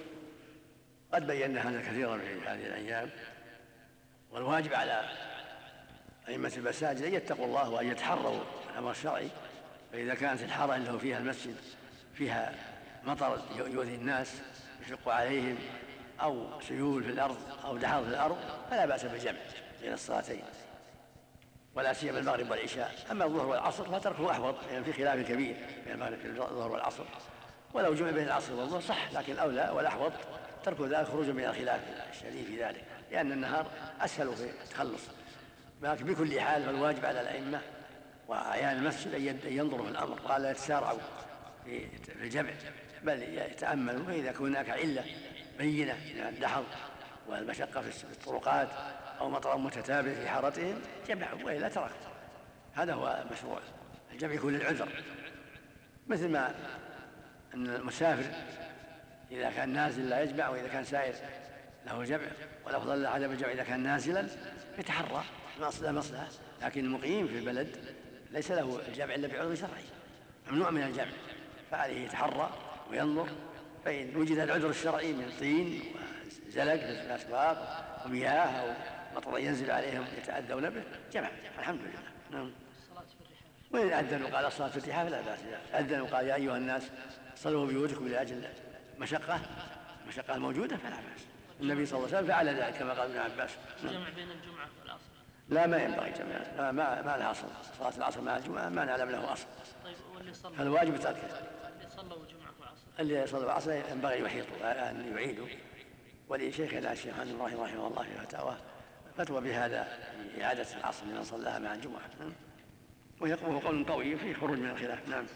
قد بينا هذا كثيرا في هذه الأيام، والواجب على أئمة المساجد أن يتقوا الله وأن يتحروا الأمر الشرعي. فإذا كانت الحارة اللي هو فيها المسجد فيها مطر يؤذي الناس يشق عليهم، أو سيول في الأرض أو دحار في الأرض، فلا بأس بالجمع بين الصلاتين، ولا سيما المغرب والعشاء. أما الظهر والعصر فتركه أحوط، لأن في خلاف كبير بين الظهر والعصر، ولو جمع بين العصر والظهر صح، لكن الأولى والأحوط ترك ذلك خروجا من الخلاف الشديد في ذلك، لأن النهار أسهل في التخلص. لكن بكل حال فالواجب على الأئمة وأعيان المسجد أن ينظروا في الأمر ولا يتسارعوا في الجمع، بل يتأملوا، فإذا كان هناك علة بينة من الدحر والمشقة في الطرقات أو مطر متتابع في حارتهم جمعوا، وإلا تركوا. هذا هو المشروع، الجمع يكون للعذر، مثل ما أن المسافر إذا كان نازل لا يجمع، وإذا كان سائر له الجمع، والأفضل له عدم الجمع إذا كان نازلا يتحرى مصلحة. لكن المقيم في البلد ليس له الجمع إلا بعذر شرعي، ممنوع من الجمع، فعليه يتحرى وينظر، فإن وجد العذر الشرعي من طين وزلق في الأسواق ومياه أو مطر ينزل عليهم يتأذون به جمع، الحمد لله. نعم. وإن أذنوا قال الصلاة في الرحال فلا بأس، أذنوا قال يا أيها الناس صلوا بيوتكم لأجل المشقة الموجودة فلا بأس. النبي صلى الله عليه وسلم فعل ذلك كما قال ابن عباس. الجمع بين الجمعة والعصر لا، ما ينبغي جمع، ما لها أصل. صلاة العصر مع الجمعة ما نعلم له أصل. طيب، واللي صلوا فالواجب تركه. اللي صلوا جمعة وعصر، اللي صلوا العصر ينبغي يحيطوا أن يعيدوا. ولشيخنا الشيخ محمد إبراهيم رحمه الله في فتاواه فتوى بهذا إعادة العصر لمن صلاها مع الجمعة، وهو قول قوي في خروج من الخلاف. نعم.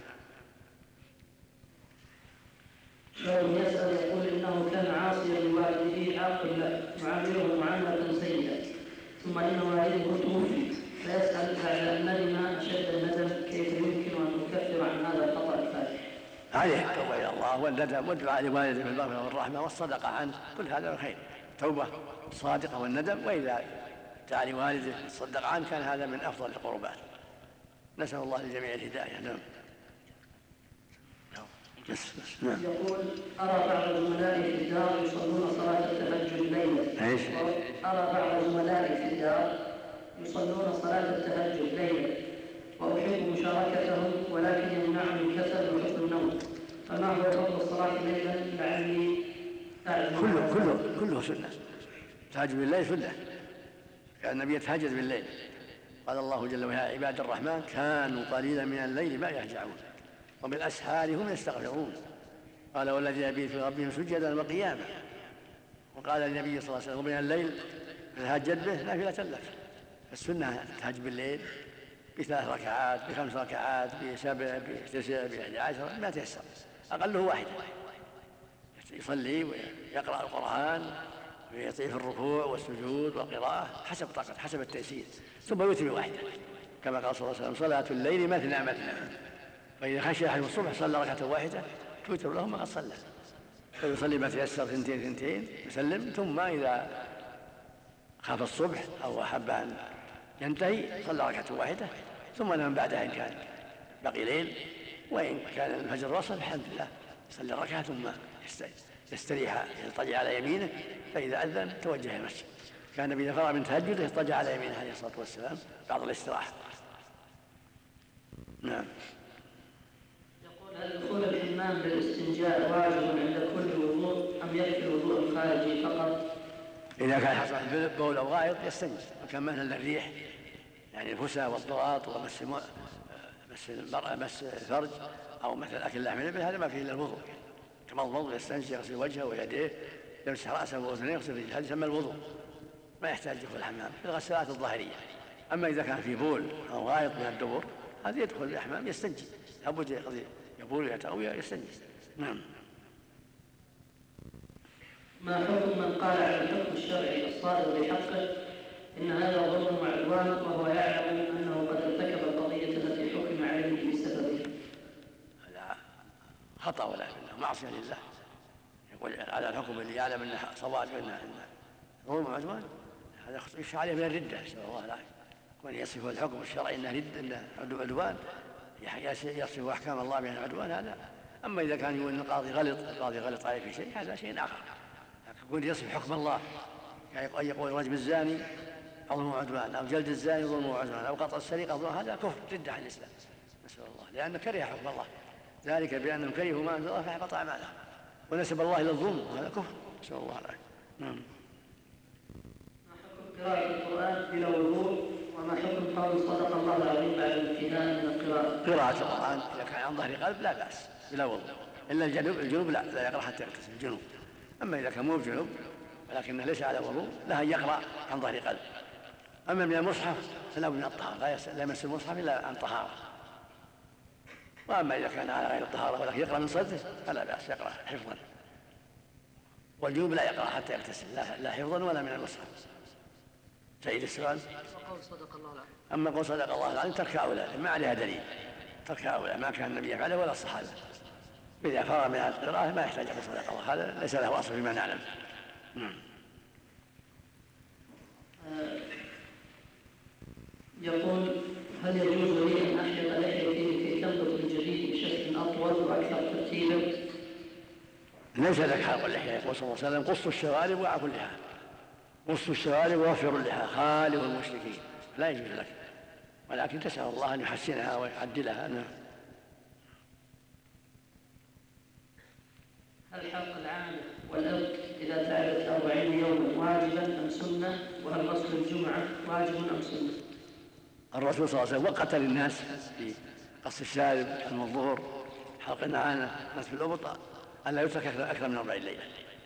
شاب يسأل يقول إنه كان عاصيا لوالده عاقل له يعامله معاملة سيئة، ثم إن والده توفي، فيسأل بعد أن ندم أشد الندم كيف يمكن أن نكفر عن هذا الخطأ الفادح؟ عليه التوبة إلى الله والندم والدعاء لوالده بالمغفرة والرحمة والصدقة عنه، كل هذا الخير، توبة صادقة والندم. وإذا دعا لوالده الصدق عنه كان هذا من أفضل القربات. نسأل الله للجميع الهداية. نعم. نعم. يقول: أرى بعض زملائي في الدار يصلون صلاة التهجد ليلا. ايش؟ أرى بعض زملائي في الدار يصلون صلاة التهجد ليلا وأحب مشاركتهم، ولكن يمنعني الكسل وحسن النوم، فما هو فضل الصلاة ليلا لعلي أعلم؟ كله سنة. التهجد بالليل سنة، كان النبي يتهجد بالليل. قال الله جل وعلا: عباد الرحمن كانوا قليلا من الليل ما يهجعون وبالأسحار هم يستغفرون. قال: والذي يبيت في ربهم سجدا وقياما. وقال النبي صلى الله عليه وسلم: من الليل فتهجد به نافلة لك. السنة تهجد بالليل ب3 ركعات، ب5 ركعات، ب7، ب9، ب11، ما تيسر، أقله واحدة. يصلي ويقرأ القرآن ويطيع في الركوع والسجود والقراءة حسب طاقته، حسب التيسير، ثم يوتر بواحدة، كما قال صلى الله عليه وسلم: صلاة الليل مثنى مثنى، فإذا خشي أحد الصبح صلى ركعة واحدة توتر له ما قد صلى، فيصلي ما تيسر 2 يسلم، ثم إذا خاف الصبح أو أحب أن ينتهي صلى ركعة واحدة ثم نام بعدها إن كان بقي ليل، وإن كان الفجر وصل الحمد لله يصلي ركعة ثم يستريح، يضطجع على يمينه، فإذا أذن توجه إلى المسجد. كان النبي إذا فرغ من تهجده يضطجع على يمينه عليه الصلاة والسلام بعد الاستراحة. نعم. يقول: هل دخول الحمام للاستنجاء واجب عند كل وضوء أم يكفي الوضوء الخارجي فقط؟ إذا كان حصل بول أو غائط يستنجي، وكان مثل الريح يعني الفسا والضغط ومس المرأة مس الفرج أو مثل أكل لحم الإبل، هذا ما فيه إلا الوضوء، كمضمض يستنجي، يغسل وجهه ويديه، يمسح رأسه وأذنيه ويغسل رجله، هذا يسمى الوضوء، ما يحتاج دخول الحمام في الغسالات الظاهرية. أما إذا كان في بول أو غائط من الدبر هذا يدخل الحمام يستنجي، لابد يبول ويتغوي يستنجي. نعم. ما حكم من قال على الحكم الشرعي الصادر بحقه إن هذا ظلم وعدوان وهو يعلم أنه قد ارتكب القضية التي حكم عليه بسببها؟ هذا خطأ ولا إنه معصية لله، يقول على الحكم اللي يعلم أنه صواب وأنه ظلم وعدوان، هذا يخشى عليه من الردة، نسأل الله العافية. وأن يصف الحكم الشرعي أنه عدوان، يصف أحكام الله بأنه عدوان، هذا. أما إذا كان يقول أن القاضي غلط عليه في شيء هذا شيء آخر، يقول يصف حكم الله، يعني يقول رجم الزاني ظلم وعدوان، أو جلد الزاني ظلم وعدوان، أو قطع السرقة ظلم، هذا كفر ردة عن الإسلام، نسأل الله، لأنه كره حكم الله، ذلك بأنهم كرهوا ما أنزل الله فأحبط أعمالهم، ونسب الله إلى الظلم، وهذا كفر، نسأل الله العافية. نعم. ما حكم قراءة القرآن بلا وضوء؟ وما حكم قول صدق الله العظيم بعد الانتهاء من القراءة؟ قراءة القرآن إذا كان عن ظهر قلب لا بأس بلا وضوء، إلا الجنوب لا يقرأ حتى يغتسل الجنوب. أما إذا كان مو بجنوب ولكنه ليس على وضوء له أن يقرأ عن ظهر قلب. أما من المصحف فلا بد من الطهارة، لا يمس المصحف إلا عن طهارة. وأما إذا كان على غير الطهارة ولكن يقرأ من صدره فلا بأس، يقرأ حفظا. والجنوب لا يقرأ حتى يغتسل، لا حفظا ولا من المصحف. سيد السؤال. وقول صدق الله العظيم. أما قول صدق الله العظيم ترك أولى، ما عليها دليل، ترك أولى، ما كان النبي يفعله ولا الصحابة. إذا فرغ من القراءة ما يحتاج إلى صدق الله، هذا ليس له أصل فيما نعلم. يقول: هل يجوز لي أن أحلق لحيتي لكي تنبت من جديد بشكل أطول وأكثر ترتيبا؟ ليس لك حلق اللحية، يقول صلى الله عليه وسلم: قصوا الشوارب وأعفوا اللحى، قصوا الشوارب ووفروا اللحى، خالفوا المشركين، لا يجوز لك، ولكن تسأل الله أن يحسنها ويعدلها. هل حلق العانة والإبط إذا تعدت 40 يوما واجبا أم سنة؟ وهل غسل الجمعة واجب أم سنة؟ الرسول صلى الله عليه وسلم وقت للناس في قص الشارب، حلق الظهر، حلق العانة، نتف الإبط، ألا يترك أكثر من 40 ليلة.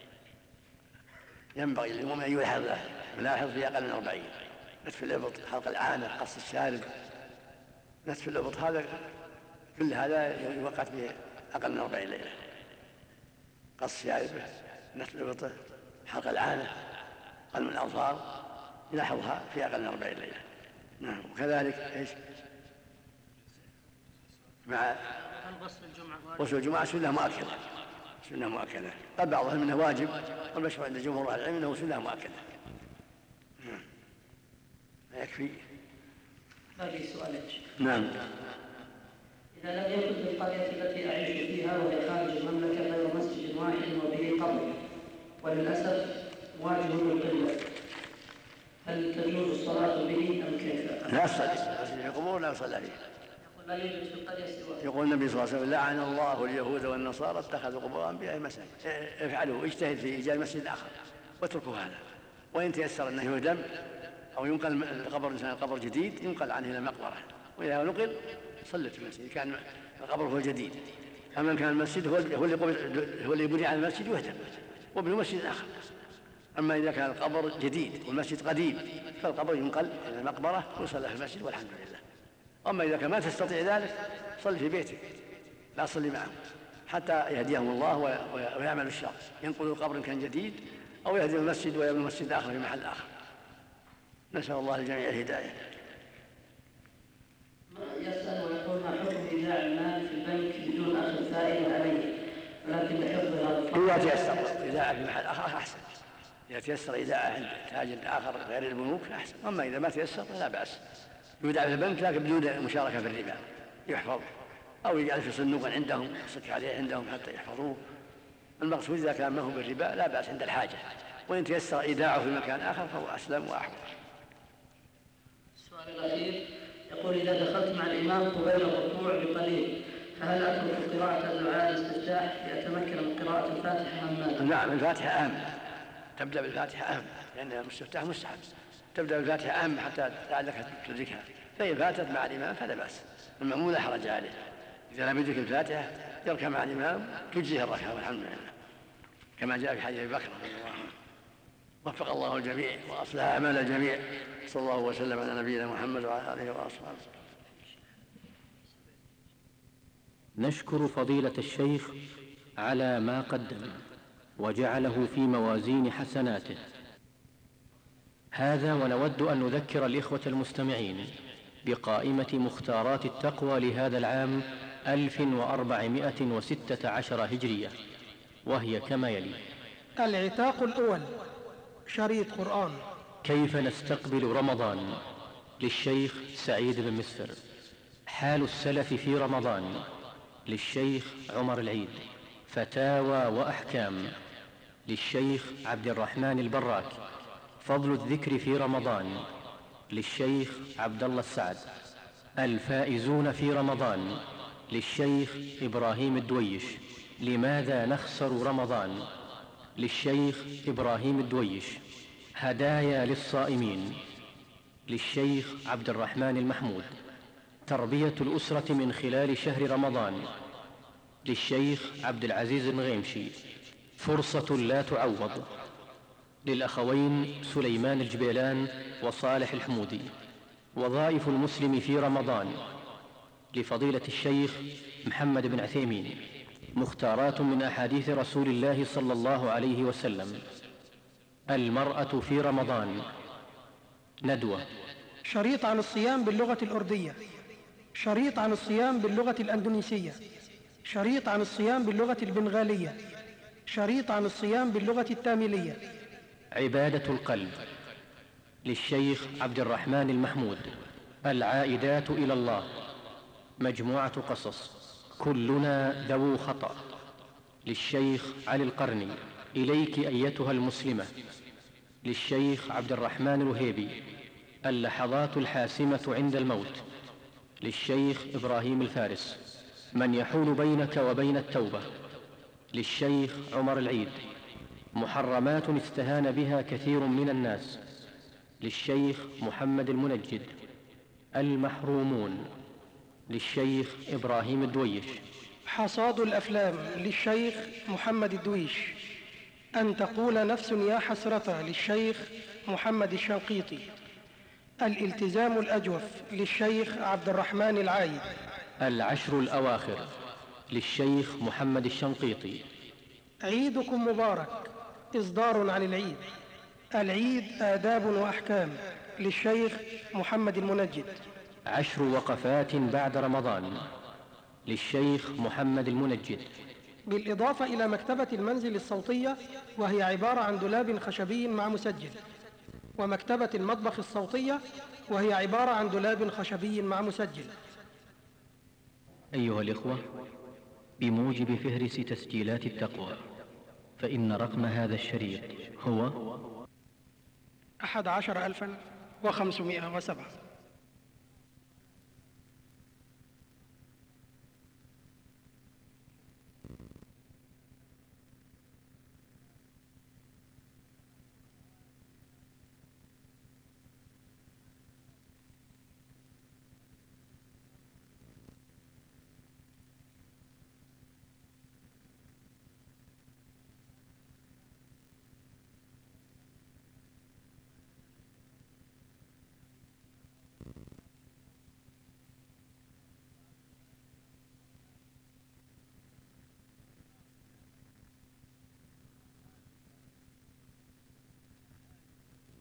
ينبغي للمؤمن أن يلاحظ في أقل من 40. نتف الإبط، حلق العانة، قص الشارب، نتف الإبط، هذا كل هذا يوقت به أقل من 40 ليلة. قص الشارب، نتف الإبط، حلق العانة، قلم الأظفار، يلاحظها في أقل من 40 ليلة. نعم. وكذلك ايش مع هل غسل الجمعة واجب؟ غسل الجمعة سنة مؤكدة، قال بعضهم انه واجب، والمشهور عند جمهور اهل العلم انه سنة مؤكدة. ما يكفي. باقي سؤال. نعم. إذا لم يكن في القرية التي أعيش فيها وهي خارج المملكة غير مسجد واحد وبه قبر، وللأسف واجه القلة، هل تجوز الصلاة به أم كيف؟ لا يصلي في القبور، لا يصلى فيه. لا يوجد في القرية سواه. يقول النبي صلى الله عليه وسلم: لعن الله اليهود والنصارى اتخذوا قبور أنبياء مساجد. افعلوا، اجتهد في إيجاد مسجد آخر واتركوا هذا. وإن تيسر أنه يهدم أو ينقل القبر إنسان قبر جديد ينقل عنه إلى مقبرة، وإذا نقل صلت في المسجد كان القبر هو الجديد. أما كان المسجد هو اللي بني على المسجد يهدم وابن مسجد آخر. أما إذا كان القبر جديد والمسجد قديم فالقبر ينقل إلى المقبرة ويصلى في المسجد والحمد لله. أما إذا كان ما تستطيع ذلك صل في بيتك، لا تصلي معهم حتى يهديهم الله ويعمل الشر، ينقل القبر إن كان جديد أو يهدم المسجد ويبني مسجد آخر في محل آخر. نسأل الله للجميع الهداية. يسأل ويقول: ما حكم إيداع المال في البنك بدون أخذ فائدة عليه ولكن بحفظ هذا؟ إذا تيسر إيداعه في محل آخر أحسن، إذا تيسر إيداعه عند تاجر آخر غير البنوك أحسن. أما إذا ما تيسر لا بأس، يودع في البنك لكن بدون مشاركة في الربا، يحفظ أو يجعل في صندوق عندهم يصك عليه عندهم حتى يحفظوه. المقصود إذا كان ما هو بالربا لا بأس عند الحاجة، وإن تيسر إيداعه في مكان آخر فهو أسلم وأحوط. السؤال الأخير يقول: إذا دخلت مع الإمام قبيل الركوع بقليل فهل أترك قراءة الدعاء الاستفتاح لأتمكن من قراءة الفاتحة أم ماذا؟ نعم، الفاتحة أهم، تبدأ بالفاتحة أهم لأن الاستفتاح مستحب، تبدأ بالفاتحة أهم حتى لعلك تدركها، فإن فاتت مع الإمام فلا بأس، المأموم لا حرج عليه، إذا لم يدرك الفاتحة يركع مع الإمام تجزيه الركعة والحمد لله، كما جاء في حديث أبي بكر رضي الله عنه. وفق الله الجميع وأصلح أعمال الجميع، صلى الله وسلم على نبينا محمد وعلى آله وأصحابه. نشكر فضيلة الشيخ على ما قدم وجعله في موازين حسناته هذا، ونود أن نذكر الإخوة المستمعين بقائمة مختارات التقوى لهذا العام 1416 هجرية، وهي كما يلي: العتاق الأول شريط قرآن. كيف نستقبل رمضان للشيخ سعيد بن مسفر. حال السلف في رمضان للشيخ عمر العيد. فتاوى وأحكام للشيخ عبد الرحمن البراك. فضل الذكر في رمضان للشيخ عبد الله السعد. الفائزون في رمضان للشيخ إبراهيم الدويش. لماذا نخسر رمضان للشيخ إبراهيم الدويش. هدايا للصائمين للشيخ عبد الرحمن المحمود. تربية الأسرة من خلال شهر رمضان للشيخ عبد العزيز المغيمشي. فرصة لا تعوض للأخوين سليمان الجبيلان وصالح الحمودي. وظائف المسلم في رمضان لفضيلة الشيخ محمد بن عثيمين. مختارات من أحاديث رسول الله صلى الله عليه وسلم. المرأة في رمضان. ندوة. شريط عن الصيام باللغة الأردية. شريط عن الصيام باللغة الأندونيسية. شريط عن الصيام باللغة البنغالية. شريط عن الصيام باللغة التاميلية. عبادة القلب للشيخ عبد الرحمن المحمود. العائدات إلى الله. مجموعة قصص. كلنا ذو خطأ للشيخ علي القرني. إليك أيتها المسلمة للشيخ عبد الرحمن الوهيبي. اللحظات الحاسمة عند الموت للشيخ إبراهيم الفارس. من يحول بينك وبين التوبة للشيخ عمر العيد. محرمات استهان بها كثير من الناس للشيخ محمد المنجد. المحرومون للشيخ إبراهيم الدويش. حصاد الأفلام للشيخ محمد الدويش. أن تقول نفس يا حسرة للشيخ محمد الشنقيطي. الالتزام الأجوف للشيخ عبد الرحمن العايد. العشر الأواخر للشيخ محمد الشنقيطي. عيدكم مبارك. إصدار عن العيد. العيد آداب وأحكام للشيخ محمد المنجد. 10 وقفات بعد رمضان للشيخ محمد المنجد. بالإضافة إلى مكتبة المنزل الصوتية، وهي عبارة عن دولاب خشبي مع مسجل، ومكتبة المطبخ الصوتية، وهي عبارة عن دولاب خشبي مع مسجل. أيها الإخوة، بموجب فهرس تسجيلات التقوى، فإن رقم هذا الشريط هو 11,507.